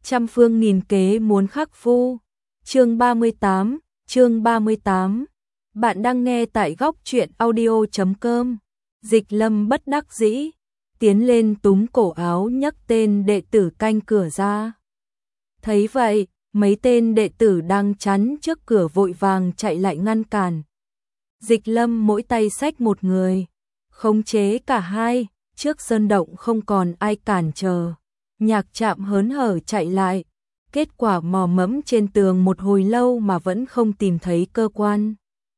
trăm phương nghìn kế muốn khắc phu. Chương 38. Bạn đang nghe tại góc truyện audio.com. Dịch Lâm bất đắc dĩ, tiến lên túm cổ áo nhấc tên đệ tử canh cửa ra. Thấy vậy, mấy tên đệ tử đang chắn trước cửa vội vàng chạy lại ngăn cản. Dịch Lâm mỗi tay xách một người, khống chế cả hai, trước sơn động không còn ai cản trở. Nhạc Trạm hớn hở chạy lại, kết quả mò mẫm trên tường một hồi lâu mà vẫn không tìm thấy cơ quan.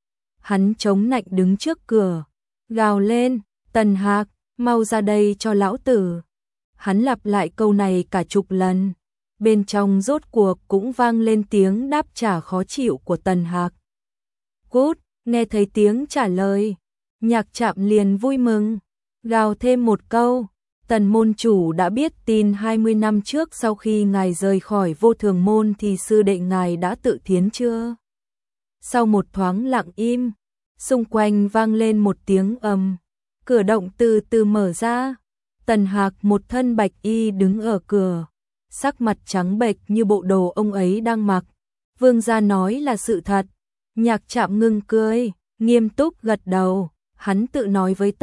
Hắn chống nạnh đứng trước cửa, gào lên, Tần Hạc, mau ra đây cho lão tử. Hắn lặp lại câu này cả chục lần, bên trong rốt cuộc cũng vang lên tiếng đáp trả khó chịu của Tần Hạc. Cút, nghe thấy tiếng trả lời, Nhạc Trạm liền vui mừng, gào thêm một câu. Tần môn chủ đã biết tin 20 năm trước sau khi ngài rời khỏi Vô Thường môn thì sư đệ ngài đã tự thiến chưa? Sau một thoáng lặng im, xung quanh vang lên một tiếng ầm, cửa động từ từ mở ra. Tần Hạc một thân bạch y đứng ở cửa, sắc mặt trắng bệch như bộ đồ ông ấy đang mặc. Vương gia nói là sự thật. Nhạc Trạm ngưng cười, nghiêm túc gật đầu, hắn tự nói với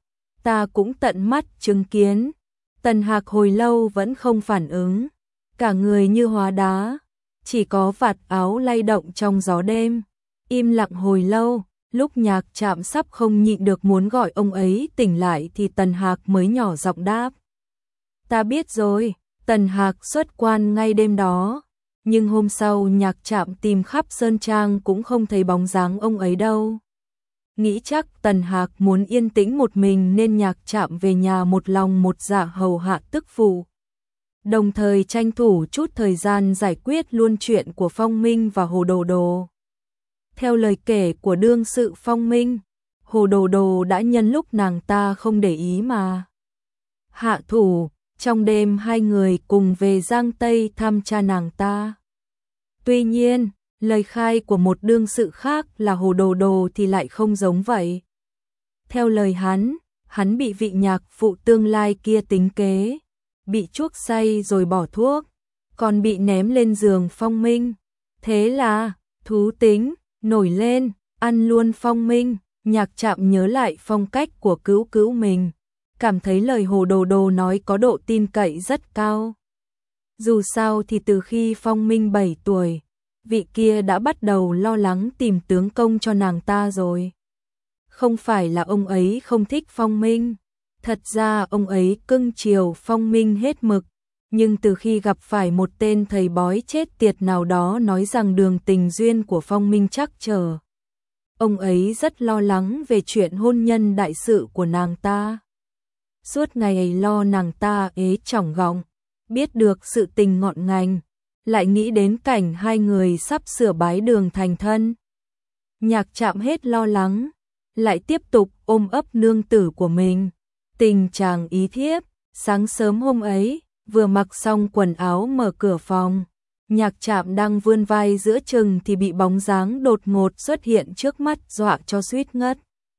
ta cũng tận mắt chứng kiến. Tần Hạc hồi lâu vẫn không phản ứng, cả người như hóa đá, chỉ có vạt áo lay động trong gió đêm. Im lặng hồi lâu, lúc Nhạc Trạm sắp không nhịn được muốn gọi ông ấy tỉnh lại thì Tần Hạc mới nhỏ giọng đáp. Ta biết rồi. Tần Hạc xuất quan ngay đêm đó, nhưng hôm sau Nhạc Trạm tìm khắp sơn trang cũng không thấy bóng dáng ông ấy đâu. Nghĩ chắc Tần Hạc muốn yên tĩnh một mình nên Nhạc Trạm về nhà một lòng một dạ hầu hạ tức phụ. Đồng thời tranh thủ chút thời gian giải quyết luôn chuyện của Phong Minh và Hồ Đồ Đồ. Theo lời kể của đương sự Phong Minh, Hồ Đồ Đồ đã nhân lúc nàng ta không để ý mà hạ thủ. Trong đêm hai người cùng về Giang Tây thăm cha nàng ta. Tuy nhiên, lời khai của một đương sự khác là Hồ Đồ Đồ thì lại không giống vậy. Theo lời hắn bị vị nhạc phụ tương lai kia tính kế, bị chuốc say rồi bỏ thuốc, còn bị ném lên giường Phong Minh. Thế là, thú tính, nổi lên, ăn luôn Phong Minh. Nhạc Trạm nhớ lại phong cách của cứu cứu mình, cảm thấy lời Hồ Đồ Đồ nói có độ tin cậy rất cao. Dù sao thì từ khi Phong Minh 7 tuổi, vị kia đã bắt đầu lo lắng tìm tướng công cho nàng ta rồi. Không phải là ông ấy không thích Phong Minh, thật ra ông ấy cưng chiều Phong Minh hết mực, nhưng từ khi gặp phải một tên thầy bói chết tiệt nào đó nói rằng đường tình duyên của Phong Minh trắc trở, ông ấy rất lo lắng về chuyện hôn nhân đại sự của nàng ta. Suốt ngày lo nàng ta ế chỏng gọng, biết được sự tình ngọn ngành, lại nghĩ đến cảnh hai người sắp sửa bái đường thành thân. Nhạc Trạm hết lo lắng, lại tiếp tục ôm ấp nương tử của mình. Tình chàng ý thiếp, sáng sớm hôm ấy, vừa mặc xong quần áo mở cửa phòng, Nhạc Trạm đang vươn vai giữa chừng thì bị bóng dáng đột ngột xuất hiện trước mắt dọa cho suýt ngất.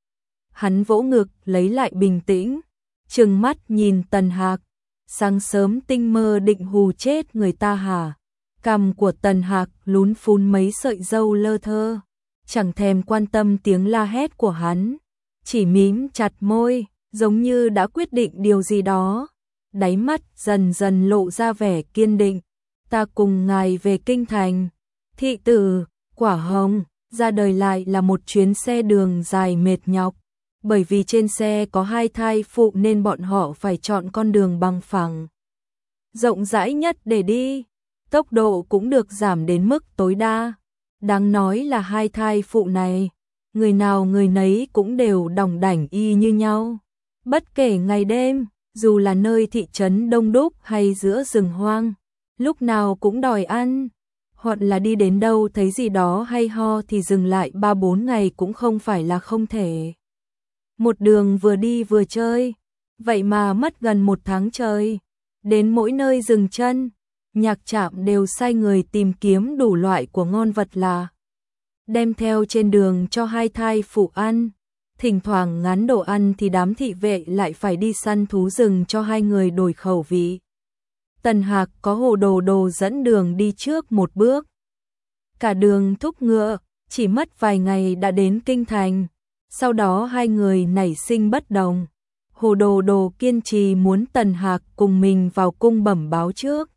Hắn vỗ ngực lấy lại bình tĩnh, trừng mắt nhìn Tần Hạc, sáng sớm tinh mơ định hù chết người ta hả? Cằm của Tần Hạc lún phún mấy sợi râu lơ thơ, chẳng thèm quan tâm tiếng la hét của hắn, chỉ mím chặt môi, giống như đã quyết định điều gì đó. Đáy mắt dần dần lộ ra vẻ kiên định. Ta cùng ngài về kinh thành. Thị tử, Quả Hồng, ra đời lại là một chuyến xe đường dài mệt nhọc. Bởi vì trên xe có hai thai phụ nên bọn họ phải chọn con đường bằng phẳng, rộng rãi nhất để đi. Tốc độ cũng được giảm đến mức tối đa. Đáng nói là hai thai phụ này, người nào người nấy cũng đều đỏng đảnh y như nhau. Bất kể ngày đêm, dù là nơi thị trấn đông đúc hay giữa rừng hoang, lúc nào cũng đòi ăn. Hoặc là đi đến đâu thấy gì đó hay ho thì dừng lại 3-4 ngày cũng không phải là không thể. Một đường vừa đi vừa chơi, vậy mà mất gần 1 tháng trời. Đến mỗi nơi dừng chân, Nhạc Trạm đều sai người tìm kiếm đủ loại của ngon vật lạ, đem theo trên đường cho hai thai phụ ăn. Thỉnh thoảng ngán đồ ăn thì đám thị vệ lại phải đi săn thú rừng cho hai người đổi khẩu vị. Tần Hạc có Hồ Đồ Đồ dẫn đường đi trước một bước. Cả đường thúc ngựa, chỉ mất vài ngày đã đến kinh thành. Sau đó hai người nảy sinh bất đồng. Hồ Đồ Đồ kiên trì muốn Tần Hạc cùng mình vào cung bẩm báo trước.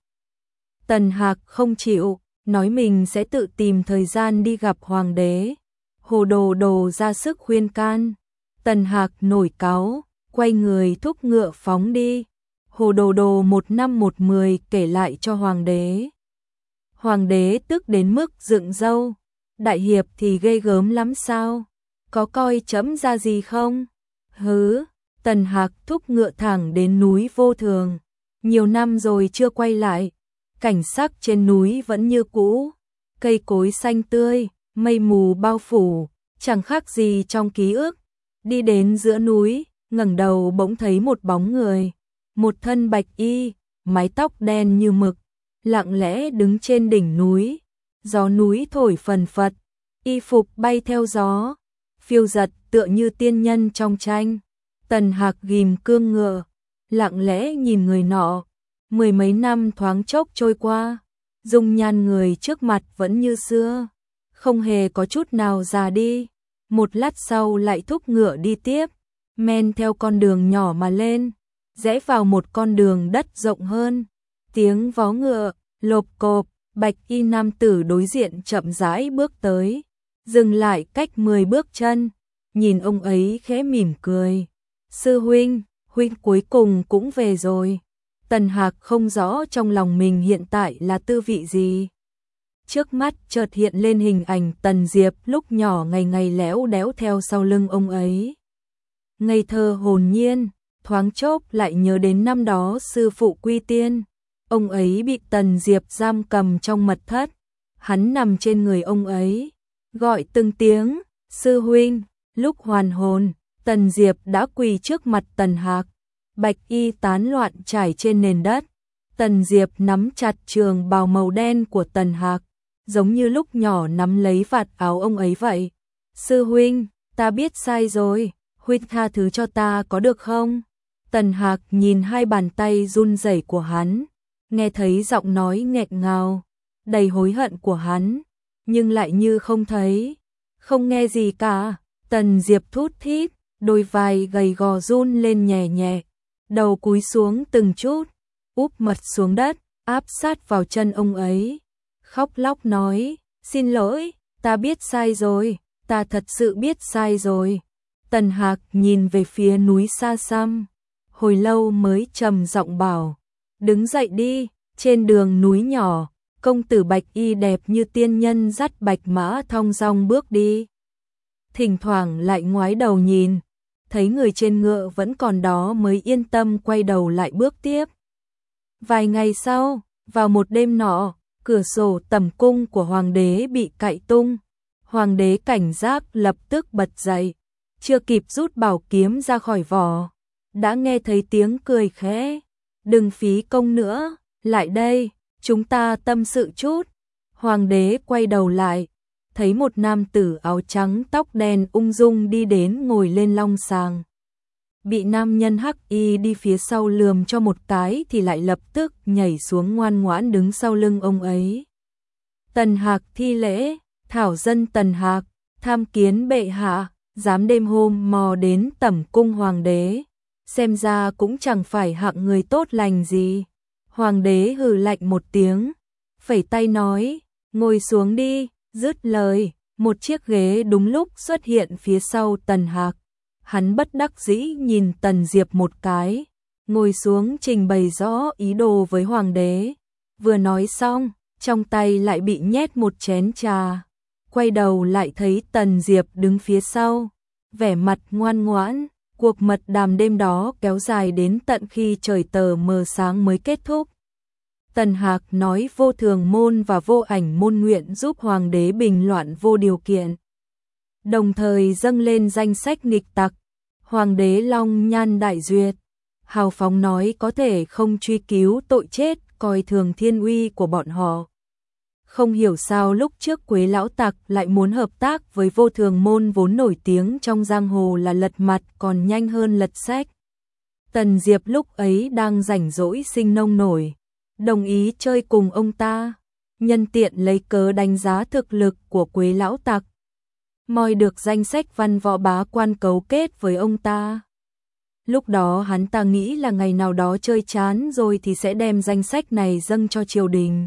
Tần Hạc không chịu, nói mình sẽ tự tìm thời gian đi gặp hoàng đế. Hồ Đồ Đồ ra sức khuyên can. Tần Hạc nổi cáu, quay người thúc ngựa phóng đi. Hồ Đồ Đồ một năm một mười kể lại cho hoàng đế. Hoàng đế tức đến mức dựng râu. Đại hiệp thì ghê gớm lắm sao? Có coi chấm ra gì không? Hứ, Tần Hạc thúc ngựa thẳng đến núi Vô Thường. Nhiều năm rồi chưa quay lại. Cảnh sắc trên núi vẫn như cũ. Cây cối xanh tươi, mây mù bao phủ, chẳng khác gì trong ký ức. Đi đến giữa núi, ngẩng đầu bỗng thấy một bóng người. Một thân bạch y, mái tóc đen như mực, lặng lẽ đứng trên đỉnh núi. Gió núi thổi phần phật, y phục bay theo gió, phiêu giật tựa như tiên nhân trong tranh. Tần Hạc ghim cương ngựa, lặng lẽ nhìn người nọ. Mười mấy năm thoáng chốc trôi qua, dung nhan người trước mặt vẫn như xưa, không hề có chút nào già đi. Một lát sau lại thúc ngựa đi tiếp, men theo con đường nhỏ mà lên, rẽ vào một con đường đất rộng hơn. Tiếng vó ngựa, lộp cộp, bạch y nam tử đối diện chậm rãi bước tới, dừng lại cách 10 bước chân, nhìn ông ấy khẽ mỉm cười. Sư huynh, huynh cuối cùng cũng về rồi. Tần Hạc không rõ trong lòng mình hiện tại là tư vị gì. Trước mắt chợt hiện lên hình ảnh Tần Diệp lúc nhỏ ngày ngày léo đéo theo sau lưng ông ấy. Ngây thơ hồn nhiên, thoáng chốc lại nhớ đến năm đó sư phụ quy tiên. Ông ấy bị Tần Diệp giam cầm trong mật thất. Hắn nằm trên người ông ấy, gọi từng tiếng, sư huynh. Lúc hoàn hồn, Tần Diệp đã quỳ trước mặt Tần Hạc. Bạch y tán loạn trải trên nền đất. Tần Diệp nắm chặt trường bào màu đen của Tần Hạc, giống như lúc nhỏ nắm lấy vạt áo ông ấy vậy. Sư huynh, ta biết sai rồi, huynh tha thứ cho ta có được không? Tần Hạc nhìn hai bàn tay run rẩy của hắn, nghe thấy giọng nói nghẹn ngào, đầy hối hận của hắn, nhưng lại như không thấy, không nghe gì cả. Tần Diệp thút thít, đôi vai gầy gò run lên nhẹ nhẹ, đầu cúi xuống từng chút, úp mặt xuống đất, áp sát vào chân ông ấy, khóc lóc nói, xin lỗi, ta biết sai rồi, ta thật sự biết sai rồi. Tần Hạc nhìn về phía núi xa xăm, hồi lâu mới trầm giọng bảo, đứng dậy đi. Trên đường núi nhỏ, công tử bạch y đẹp như tiên nhân dắt bạch mã thong dong bước đi. Thỉnh thoảng lại ngoái đầu nhìn, thấy người trên ngựa vẫn còn đó mới yên tâm quay đầu lại bước tiếp. Vài ngày sau, vào một đêm nọ, cửa sổ tầm cung của hoàng đế bị cạy tung. Hoàng đế cảnh giác lập tức bật dậy, chưa kịp rút bảo kiếm ra khỏi vỏ, đã nghe thấy tiếng cười khẽ. Đừng phí công nữa, lại đây, chúng ta tâm sự chút. Hoàng đế quay đầu lại, thấy một nam tử áo trắng tóc đen ung dung đi đến ngồi lên long sàng. Bị nam nhân hắc y đi phía sau lườm cho một cái thì lại lập tức nhảy xuống ngoan ngoãn đứng sau lưng ông ấy. Tần Hạc thi lễ, thảo dân Tần Hạc, tham kiến bệ hạ, dám đêm hôm mò đến tẩm cung hoàng đế, xem ra cũng chẳng phải hạng người tốt lành gì. Hoàng đế hừ lạnh một tiếng, phẩy tay nói, ngồi xuống đi. Dứt lời, một chiếc ghế đúng lúc xuất hiện phía sau Tần Hạc. Hắn bất đắc dĩ nhìn Tần Diệp một cái, ngồi xuống trình bày rõ ý đồ với hoàng đế. Vừa nói xong, trong tay lại bị nhét một chén trà. Quay đầu lại thấy Tần Diệp đứng phía sau, vẻ mặt ngoan ngoãn. Cuộc mật đàm đêm đó kéo dài đến tận khi trời tờ mờ sáng mới kết thúc. Tần Hạc nói Vô Thường môn và Vô Ảnh môn nguyện giúp hoàng đế bình loạn vô điều kiện, đồng thời dâng lên danh sách nghịch tặc. Hoàng đế long nhan đại duyệt, hào phóng nói có thể không truy cứu tội chết, coi thường thiên uy của bọn họ. Không hiểu sao lúc trước Quế lão tặc lại muốn hợp tác với Vô Thường môn vốn nổi tiếng trong giang hồ là lật mặt còn nhanh hơn lật sách. Tần Diệp lúc ấy đang rảnh rỗi sinh nông nổi, đồng ý chơi cùng ông ta, nhân tiện lấy cớ đánh giá thực lực của Quế lão tặc. Moi được danh sách văn võ bá quan cấu kết với ông ta. Lúc đó hắn ta nghĩ là ngày nào đó chơi chán rồi thì sẽ đem danh sách này dâng cho triều đình.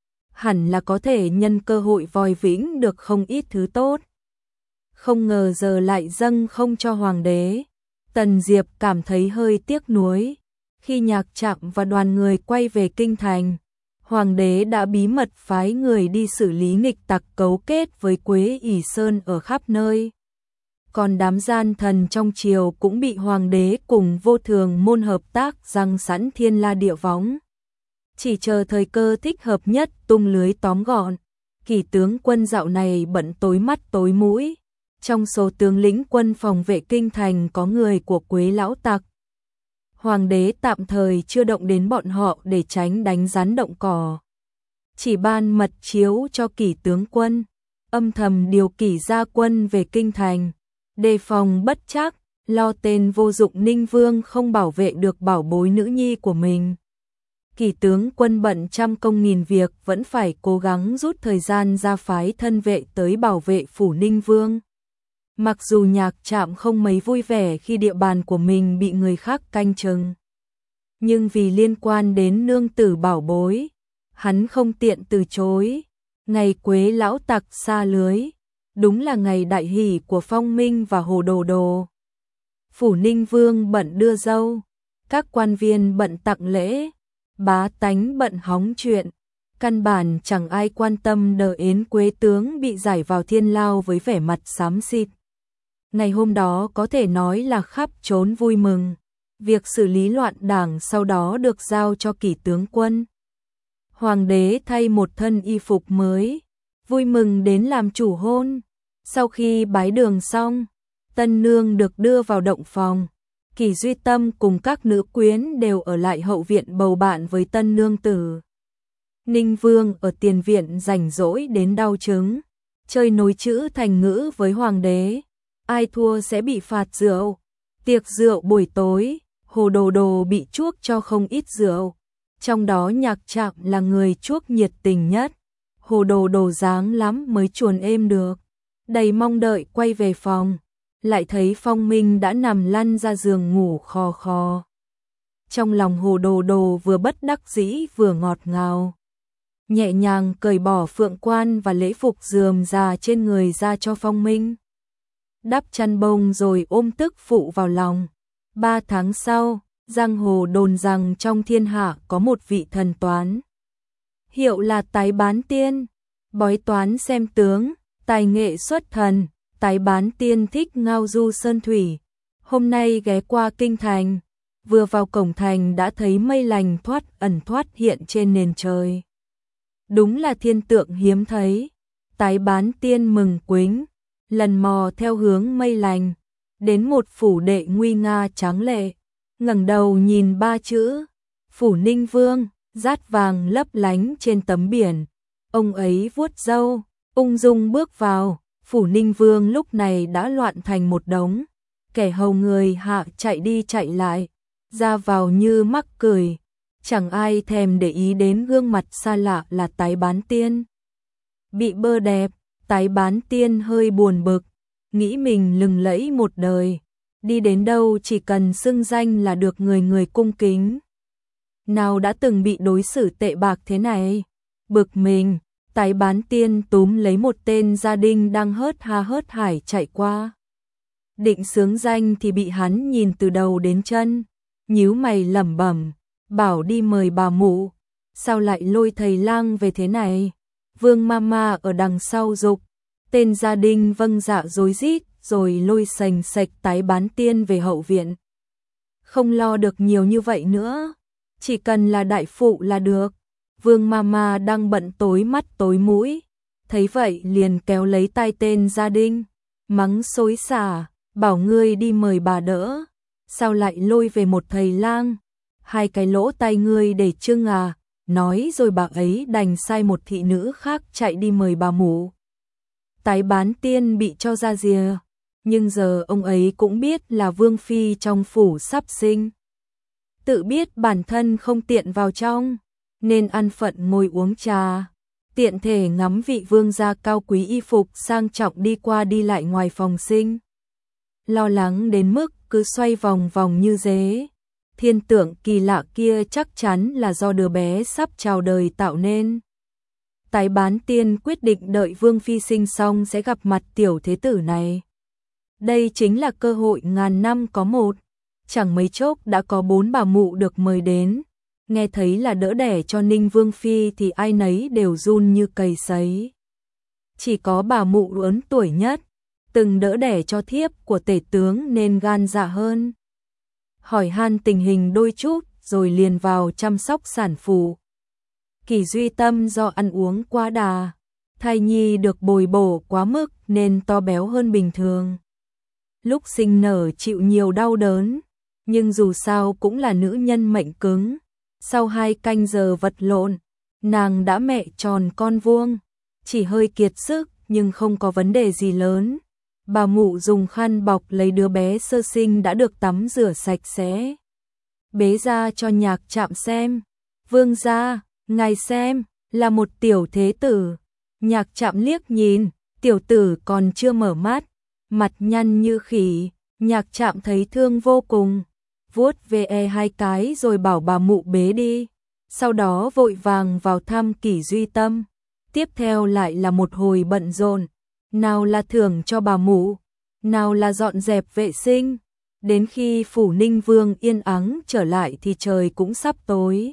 Hẳn là có thể nhân cơ hội vòi vĩnh được không ít thứ tốt. Không ngờ giờ lại dâng không cho hoàng đế. Tần Diệp cảm thấy hơi tiếc nuối. Khi Nhạc Trạm và đoàn người quay về kinh thành, hoàng đế đã bí mật phái người đi xử lý nghịch tặc cấu kết với Quế ỷ Sơn ở khắp nơi. Còn đám gian thần trong triều cũng bị hoàng đế cùng Vô Thường môn hợp tác giăng sẵn thiên la địa võng. Chỉ chờ thời cơ thích hợp nhất tung lưới tóm gọn. Kỷ tướng quân dạo này bận tối mắt tối mũi. Trong số tướng lĩnh quân phòng vệ kinh thành có người của Quế lão tặc. Hoàng đế tạm thời chưa động đến bọn họ để tránh đánh rắn động cỏ. Chỉ ban mật chiếu cho Kỷ tướng quân, âm thầm điều Kỷ gia quân về kinh thành, đề phòng bất trắc, lo tên vô dụng Ninh Vương không bảo vệ được bảo bối nữ nhi của mình. Kỷ tướng quân bận trăm công nghìn việc vẫn phải cố gắng rút thời gian ra phái thân vệ tới bảo vệ phủ Ninh Vương. Mặc dù Nhạc Trạm không mấy vui vẻ khi địa bàn của mình bị người khác canh chừng, nhưng vì liên quan đến nương tử bảo bối, hắn không tiện từ chối. Ngày Quế lão tặc xa lưới, đúng là ngày đại hỷ của Phong Minh và Hồ Đồ Đồ. Phủ Ninh Vương bận đưa dâu, các quan viên bận tặng lễ, bá tánh bận hóng chuyện, căn bản chẳng ai quan tâm đợi Yến Quế tướng bị giải vào thiên lao với vẻ mặt xám xịt. Ngày hôm đó có thể nói là khắp trốn vui mừng. Việc xử lý loạn đảng sau đó được giao cho Kỷ tướng quân. Hoàng đế thay một thân y phục mới, vui mừng đến làm chủ hôn. Sau khi bái đường xong, tân nương được đưa vào động phòng. Kỷ Duy Tâm cùng các nữ quyến đều ở lại hậu viện bầu bạn với tân nương tử. Ninh Vương ở tiền viện rảnh rỗi đến đau trứng, chơi nối chữ thành ngữ với hoàng đế. Ai thua sẽ bị phạt rượu. Tiệc rượu buổi tối, Hồ Đồ Đồ bị chuốc cho không ít rượu. Trong đó Nhạc Trạm là người chuốc nhiệt tình nhất. Hồ Đồ Đồ dáng lắm mới chuồn êm được. Đầy mong đợi quay về phòng, lại thấy Phong Minh đã nằm lăn ra giường ngủ khò khò. Trong lòng Hồ Đồ Đồ vừa bất đắc dĩ vừa ngọt ngào. Nhẹ nhàng cởi bỏ phượng quan và lễ phục rườm rà trên người ra cho Phong Minh. Đắp chăn bông rồi ôm tức phụ vào lòng. 3 tháng sau, giang hồ đồn rằng trong thiên hạ có một vị thần toán. Hiệu là Tái Bán Tiên, bói toán xem tướng, tài nghệ xuất thần. Tái Bán Tiên thích ngao du sơn thủy. Hôm nay ghé qua kinh thành, vừa vào cổng thành đã thấy mây lành thoát ẩn thoát hiện trên nền trời. Đúng là thiên tượng hiếm thấy. Tái Bán Tiên mừng quính, lần mò theo hướng mây lành, đến một phủ đệ nguy nga tráng lệ, ngẩng đầu nhìn 3 chữ, phủ Ninh Vương, dát vàng lấp lánh trên tấm biển. Ông ấy vuốt râu, ung dung bước vào, phủ Ninh Vương lúc này đã loạn thành một đống, kẻ hầu người hạ chạy đi chạy lại, ra vào như mắc cười, chẳng ai thèm để ý đến gương mặt xa lạ là Tái Bán Tiên. Bị bơ đẹp, Tái Bán Tiên hơi buồn bực, nghĩ mình lừng lẫy một đời, đi đến đâu chỉ cần xưng danh là được người người cung kính. Nào đã từng bị đối xử tệ bạc thế này, bực mình, Tái Bán Tiên túm lấy một tên gia đình đang hớt ha hớt hải chạy qua. Định xướng danh thì bị hắn nhìn từ đầu đến chân, nhíu mày lẩm bẩm, bảo đi mời bà mụ, sao lại lôi thầy lang về thế này? Vương Mama ở đằng sau giục, tên gia đình vâng dạ rối rít rồi lôi sành sạch Tái Bán Tiên về hậu viện. Không lo được nhiều như vậy nữa, chỉ cần là đại phụ là được. Vương Mama đang bận tối mắt tối mũi, thấy vậy liền kéo lấy tay tên gia đình, mắng xối xả, bảo ngươi đi mời bà đỡ, sao lại lôi về một thầy lang, 2 cái lỗ tai ngươi để trưng à? Nói rồi bà ấy đành sai một thị nữ khác chạy đi mời bà mụ. Tái Bán Tiên bị cho ra rìa, nhưng giờ ông ấy cũng biết là vương phi trong phủ sắp sinh. Tự biết bản thân không tiện vào trong, nên ăn phận ngồi uống trà, tiện thể ngắm vị vương gia cao quý y phục sang trọng đi qua đi lại ngoài phòng sinh. Lo lắng đến mức cứ xoay vòng vòng như dế. Thiên tượng kỳ lạ kia chắc chắn là do đứa bé sắp chào đời tạo nên. Tái Bán Tiên quyết định đợi Vương Phi sinh xong sẽ gặp mặt tiểu thế tử này. Đây chính là cơ hội ngàn năm có một. Chẳng mấy chốc đã có 4 bà mụ được mời đến. Nghe thấy là đỡ đẻ cho Ninh Vương Phi thì ai nấy đều run như cầy sấy. Chỉ có bà mụ lớn tuổi nhất, từng đỡ đẻ cho thiếp của tể tướng nên gan dạ hơn. Hỏi han tình hình đôi chút rồi liền vào chăm sóc sản phụ. Kỳ Duy Tâm do ăn uống quá đà, thai nhi được bồi bổ quá mức nên to béo hơn bình thường. Lúc sinh nở chịu nhiều đau đớn, nhưng dù sao cũng là nữ nhân mệnh cứng. Sau 2 canh giờ vật lộn, nàng đã mẹ tròn con vuông, chỉ hơi kiệt sức nhưng không có vấn đề gì lớn. Bà mụ dùng khăn bọc lấy đứa bé sơ sinh đã được tắm rửa sạch sẽ, bế ra cho Nhạc Trạm xem. Vương gia, ngài xem, là một tiểu thế tử. Nhạc Trạm liếc nhìn, tiểu tử còn chưa mở mắt, mặt nhăn như khỉ. Nhạc Trạm thấy thương vô cùng, vuốt ve 2 cái rồi bảo bà mụ bế đi. Sau đó vội vàng vào thăm Kỷ Duy Tâm. Tiếp theo lại là một hồi bận rộn, nào là thưởng cho bà mụ, nào là dọn dẹp vệ sinh. Đến khi phủ Ninh Vương yên ắng trở lại thì trời cũng sắp tối.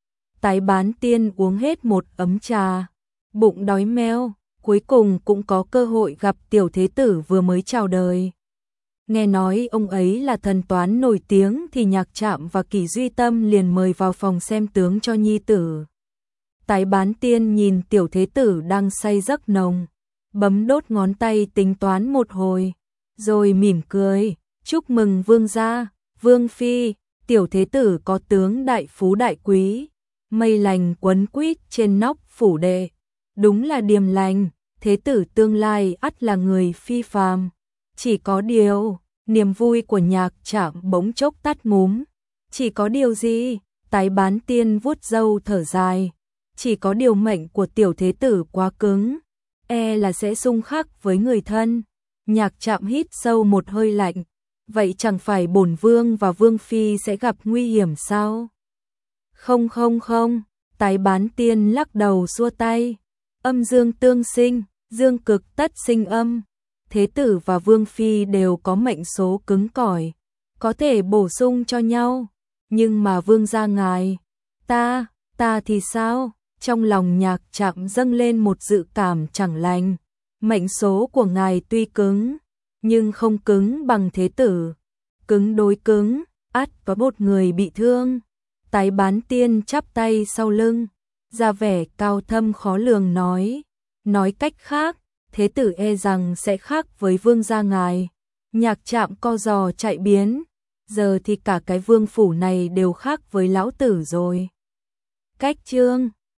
Tái Bán Tiên uống hết một ấm trà, bụng đói meo, cuối cùng cũng có cơ hội gặp tiểu thế tử vừa mới chào đời. Nghe nói ông ấy là thần toán nổi tiếng thì Nhạc Trạm và Kỷ Duy Tâm liền mời vào phòng xem tướng cho nhi tử. Tái Bán Tiên nhìn tiểu thế tử đang say giấc nồng, bấm đốt ngón tay tính toán một hồi, rồi mỉm cười, chúc mừng vương gia, vương phi, tiểu thế tử có tướng đại phú đại quý, mây lành quấn quýt trên nóc phủ đệ, đúng là điềm lành, thế tử tương lai ắt là người phi phàm. Chỉ có điều, niềm vui của Nhạc Trạm bỗng chốc tắt ngúm. Chỉ có điều gì? Tái Bán Tiên vuốt râu thở dài. Chỉ có điều mệnh của tiểu thế tử quá cứng, là sẽ xung khắc với người thân. Nhạc Trạm hít sâu một hơi lạnh. Vậy chẳng phải bổn vương và vương phi sẽ gặp nguy hiểm sao? Không không không, Tái Bán Tiên lắc đầu xua tay. Âm dương tương sinh, dương cực tất sinh âm. Thế tử và vương phi đều có mệnh số cứng cỏi, có thể bổ sung cho nhau. Nhưng mà vương gia ngài, ta thì sao? Trong lòng Nhạc Trạm dâng lên một dự cảm chẳng lành. Mệnh số của ngài tuy cứng, nhưng không cứng bằng thế tử. Cứng đối cứng, ắt có một người bị thương. Tái Bán Tiên chắp tay sau lưng, ra vẻ cao thâm khó lường nói cách khác, thế tử rằng sẽ khác với vương gia ngài. Nhạc Trạm co giò chạy biến, giờ thì cả cái vương phủ này đều khác với lão tử rồi. Cách chương